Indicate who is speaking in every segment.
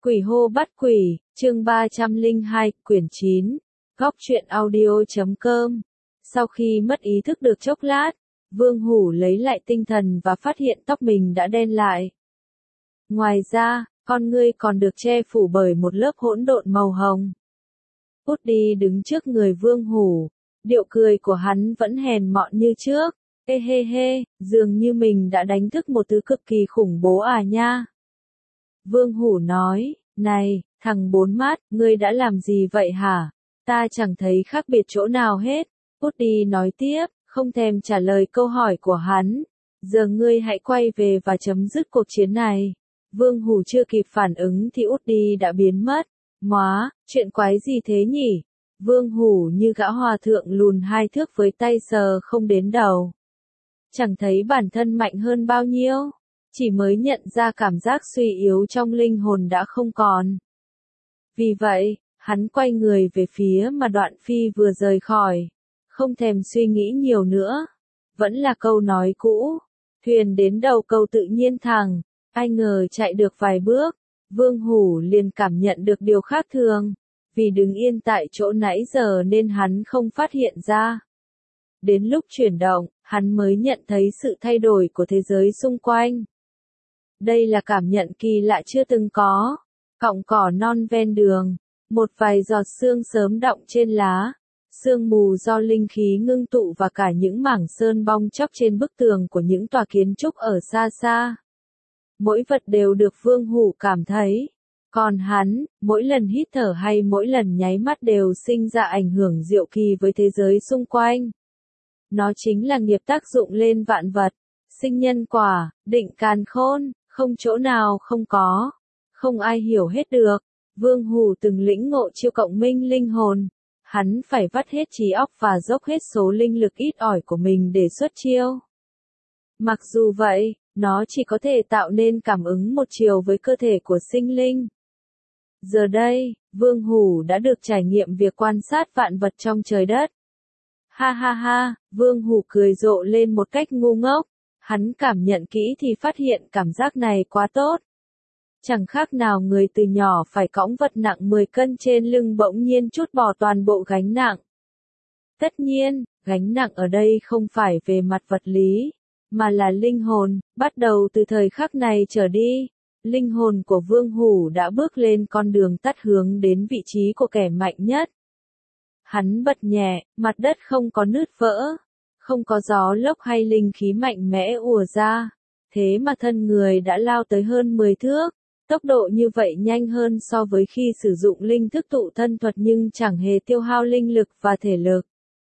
Speaker 1: Quỷ hô bắt quỷ, chương 302, quyển 9, góc truyện audio.com. Sau khi mất ý thức được chốc lát, Vương Hủ lấy lại tinh thần và phát hiện tóc mình đã đen lại. Ngoài ra, con ngươi còn được che phủ bởi một lớp hỗn độn màu hồng. Woody đứng trước người Vương Hủ, điệu cười của hắn vẫn hèn mọn như trước. Ê hê hê, dường như mình đã đánh thức một thứ cực kỳ khủng bố à nha. Vương Hủ nói, này, thằng bốn mắt, ngươi đã làm gì vậy hả? Ta chẳng thấy khác biệt chỗ nào hết. Woody nói tiếp, không thèm trả lời câu hỏi của hắn. Giờ ngươi hãy quay về và chấm dứt cuộc chiến này. Vương Hủ chưa kịp phản ứng thì Woody đã biến mất. Móa, chuyện quái gì thế nhỉ? Vương Hủ như gã hòa thượng lùn 2 thước với tay sờ không đến đầu. Chẳng thấy bản thân mạnh hơn bao nhiêu. Chỉ mới nhận ra cảm giác suy yếu trong linh hồn đã không còn. Vì vậy, hắn quay người về phía mà Đoạn Phi vừa rời khỏi. Không thèm suy nghĩ nhiều nữa. Vẫn là câu nói cũ. Thuyền đến đầu cầu tự nhiên thẳng. Ai ngờ chạy được vài bước, Vương Hủ liền cảm nhận được điều khác thường. Vì đứng yên tại chỗ nãy giờ nên hắn không phát hiện ra. Đến lúc chuyển động, hắn mới nhận thấy sự thay đổi của thế giới xung quanh. Đây là cảm nhận kỳ lạ chưa từng có. Cọng cỏ non ven đường, một vài giọt sương sớm đọng trên lá, sương mù do linh khí ngưng tụ và cả những mảng sơn bong chóc trên bức tường của những tòa kiến trúc ở xa xa. Mỗi vật đều được Vương Hủ cảm thấy. Còn hắn, mỗi lần hít thở hay mỗi lần nháy mắt đều sinh ra ảnh hưởng diệu kỳ với thế giới xung quanh. Nó chính là nghiệp tác dụng lên vạn vật, sinh nhân quả, định càn khôn, không chỗ nào không có, không ai hiểu hết được. Vương Hủ từng lĩnh ngộ chiêu cộng minh linh hồn, hắn phải vắt hết trí óc và dốc hết số linh lực ít ỏi của mình để xuất chiêu. Mặc dù vậy, nó chỉ có thể tạo nên cảm ứng một chiều với cơ thể của sinh linh. Giờ đây, Vương Hủ đã được trải nghiệm việc quan sát vạn vật trong trời đất. Ha ha ha, Vương Hủ cười rộ lên một cách ngu ngốc. Hắn cảm nhận kỹ thì phát hiện cảm giác này quá tốt. Chẳng khác nào người từ nhỏ phải cõng vật nặng 10 cân trên lưng bỗng nhiên trút bỏ toàn bộ gánh nặng. Tất nhiên, gánh nặng ở đây không phải về mặt vật lý, mà là linh hồn. Bắt đầu từ thời khắc này trở đi, linh hồn của Vương Hủ đã bước lên con đường tắt hướng đến vị trí của kẻ mạnh nhất. Hắn bật nhẹ, mặt đất không có nứt vỡ, không có gió lốc hay linh khí mạnh mẽ ùa ra, thế mà thân người đã lao tới hơn 10 thước. Tốc độ như vậy nhanh hơn so với khi sử dụng linh thức tụ thân thuật nhưng chẳng hề tiêu hao linh lực và thể lực.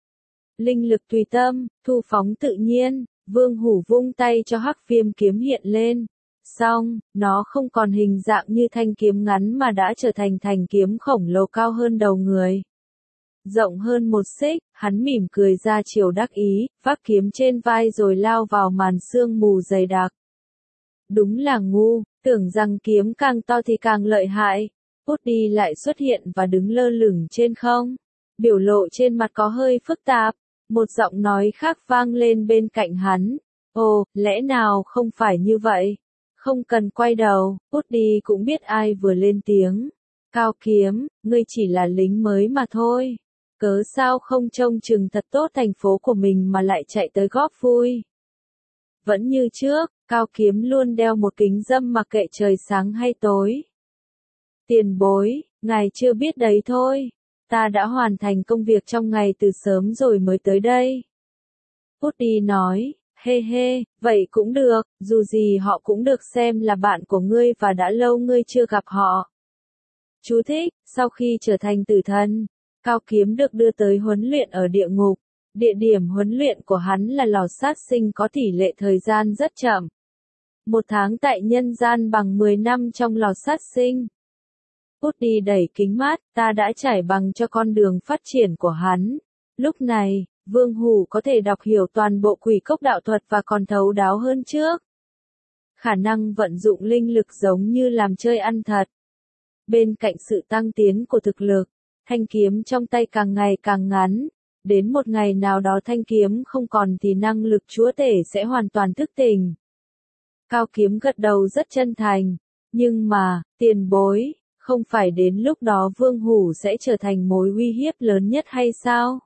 Speaker 1: Linh lực tùy tâm, thu phóng tự nhiên, Vương Hủ vung tay cho hắc viêm kiếm hiện lên. Xong, nó không còn hình dạng như thanh kiếm ngắn mà đã trở thành thanh kiếm khổng lồ cao hơn đầu người. Rộng hơn 1 xích, hắn mỉm cười ra chiều đắc ý, vác kiếm trên vai rồi lao vào màn sương mù dày đặc. Đúng là ngu, tưởng rằng kiếm càng to thì càng lợi hại. Woody lại xuất hiện và đứng lơ lửng trên không. Biểu lộ trên mặt có hơi phức tạp. Một giọng nói khác vang lên bên cạnh hắn. Ồ, lẽ nào không phải như vậy? Không cần quay đầu, Woody cũng biết ai vừa lên tiếng. Cao Kiếm, ngươi chỉ là lính mới mà thôi. Cớ sao không trông chừng thật tốt thành phố của mình mà lại chạy tới góp vui? Vẫn như trước, Cao Kiếm luôn đeo một kính râm mặc kệ trời sáng hay tối. Tiền bối, ngài chưa biết đấy thôi. Ta đã hoàn thành công việc trong ngày từ sớm rồi mới tới đây. Woody nói, hê hê, vậy cũng được, dù gì họ cũng được xem là bạn của ngươi và đã lâu ngươi chưa gặp họ. Chú thích, sau khi trở thành tử thần, Cao Kiếm được đưa tới huấn luyện ở địa ngục. Địa điểm huấn luyện của hắn là lò sát sinh có tỷ lệ thời gian rất chậm. 1 tháng tại nhân gian bằng 10 năm trong lò sát sinh. Woody đẩy kính mắt, ta đã trải bằng cho con đường phát triển của hắn. Lúc này, Vương Hủ có thể đọc hiểu toàn bộ quỷ cốc đạo thuật và còn thấu đáo hơn trước. Khả năng vận dụng linh lực giống như làm chơi ăn thật. Bên cạnh sự tăng tiến của thực lực, thanh kiếm trong tay càng ngày càng ngắn. Đến một ngày nào đó thanh kiếm không còn thì năng lực chúa tể sẽ hoàn toàn thức tỉnh. Cao Kiếm gật đầu rất chân thành. Nhưng mà, tiền bối, Không phải đến lúc đó Vương Hủ sẽ trở thành mối uy hiếp lớn nhất hay sao?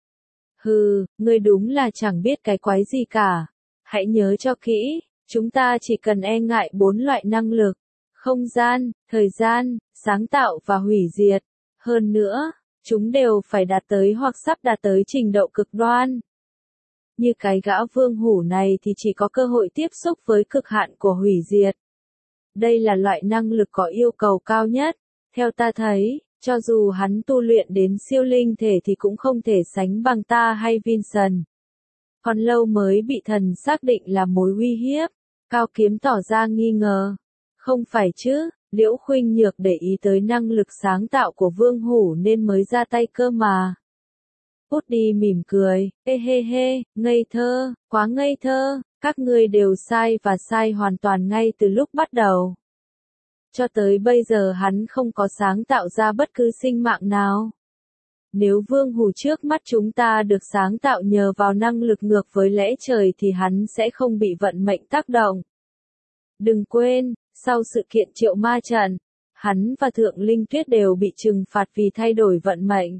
Speaker 1: Hừ, ngươi đúng là chẳng biết cái quái gì cả. Hãy nhớ cho kỹ, chúng ta chỉ cần e ngại 4 loại năng lực: không gian, thời gian, sáng tạo và hủy diệt. Hơn nữa, chúng đều phải đạt tới hoặc sắp đạt tới trình độ cực đoan. Như cái gã Vương Hủ này thì chỉ có cơ hội tiếp xúc với cực hạn của hủy diệt. Đây là loại năng lực có yêu cầu cao nhất. Theo ta thấy, cho dù hắn tu luyện đến siêu linh thể thì cũng không thể sánh bằng ta hay Vincent. Còn lâu mới bị thần xác định là mối uy hiếp. Cao Kiếm tỏ ra nghi ngờ. Không phải chứ, Liễu Khuynh Nhược để ý tới năng lực sáng tạo của Vương Hủ nên mới ra tay cơ mà. Út đi mỉm cười, ê hê hê, ngây thơ, quá ngây thơ, các ngươi đều sai và sai hoàn toàn ngay từ lúc bắt đầu. Cho tới bây giờ hắn không có sáng tạo ra bất cứ sinh mạng nào. Nếu Vương Hủ trước mắt chúng ta được sáng tạo nhờ vào năng lực ngược với lẽ trời thì hắn sẽ không bị vận mệnh tác động. Đừng quên, sau sự kiện Triệu Ma Trận, hắn và Thượng Linh Tuyết đều bị trừng phạt vì thay đổi vận mệnh.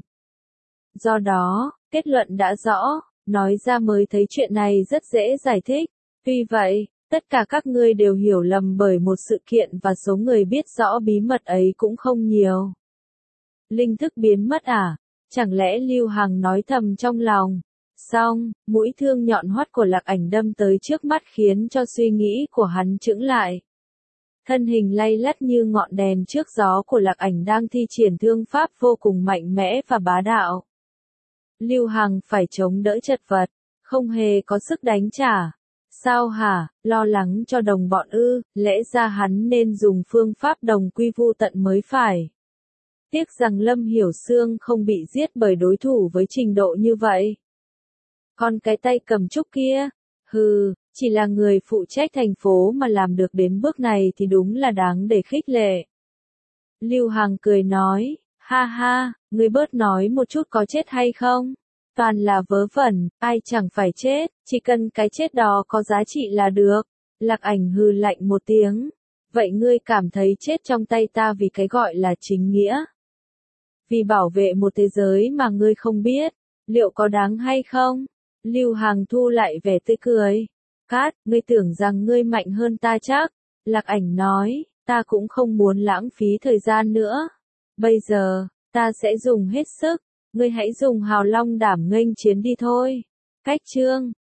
Speaker 1: Do đó, kết luận đã rõ, nói ra mới thấy chuyện này rất dễ giải thích. Tuy vậy, tất cả các ngươi đều hiểu lầm bởi một sự kiện và số người biết rõ bí mật ấy cũng không nhiều. Linh thức biến mất à? Chẳng lẽ Lưu Hằng nói thầm trong lòng. Xong, mũi thương nhọn hoắt của Lạc Ảnh đâm tới trước mắt khiến cho suy nghĩ của hắn chững lại. Thân hình lay lắt như ngọn đèn trước gió của Lạc Ảnh đang thi triển thương pháp vô cùng mạnh mẽ và bá đạo. Lưu Hằng phải chống đỡ chật vật, không hề có sức đánh trả. Sao hả, lo lắng cho đồng bọn ư, lẽ ra hắn nên dùng phương pháp đồng quy vu tận mới phải. Tiếc rằng Lâm Hiểu Sương không bị giết bởi đối thủ với trình độ như vậy. Còn cái tay cầm trúc kia, hừ, chỉ là người phụ trách thành phố mà làm được đến bước này thì đúng là đáng để khích lệ. Lưu Hằng cười nói, ha ha, ngươi bớt nói một chút có chết hay không? Toàn là vớ vẩn, ai chẳng phải chết, chỉ cần cái chết đó có giá trị là được. Lạc Ảnh hừ lạnh một tiếng. Vậy ngươi cảm thấy chết trong tay ta vì cái gọi là chính nghĩa? Vì bảo vệ một thế giới mà ngươi không biết, liệu có đáng hay không? Lưu Hằng thu lại vẻ tươi cười. Cát, ngươi tưởng rằng ngươi mạnh hơn ta chắc? Lạc Ảnh nói, ta cũng không muốn lãng phí thời gian nữa. Bây giờ, ta sẽ dùng hết sức. Ngươi hãy dùng hào long đảm nghênh chiến đi thôi. Cách chương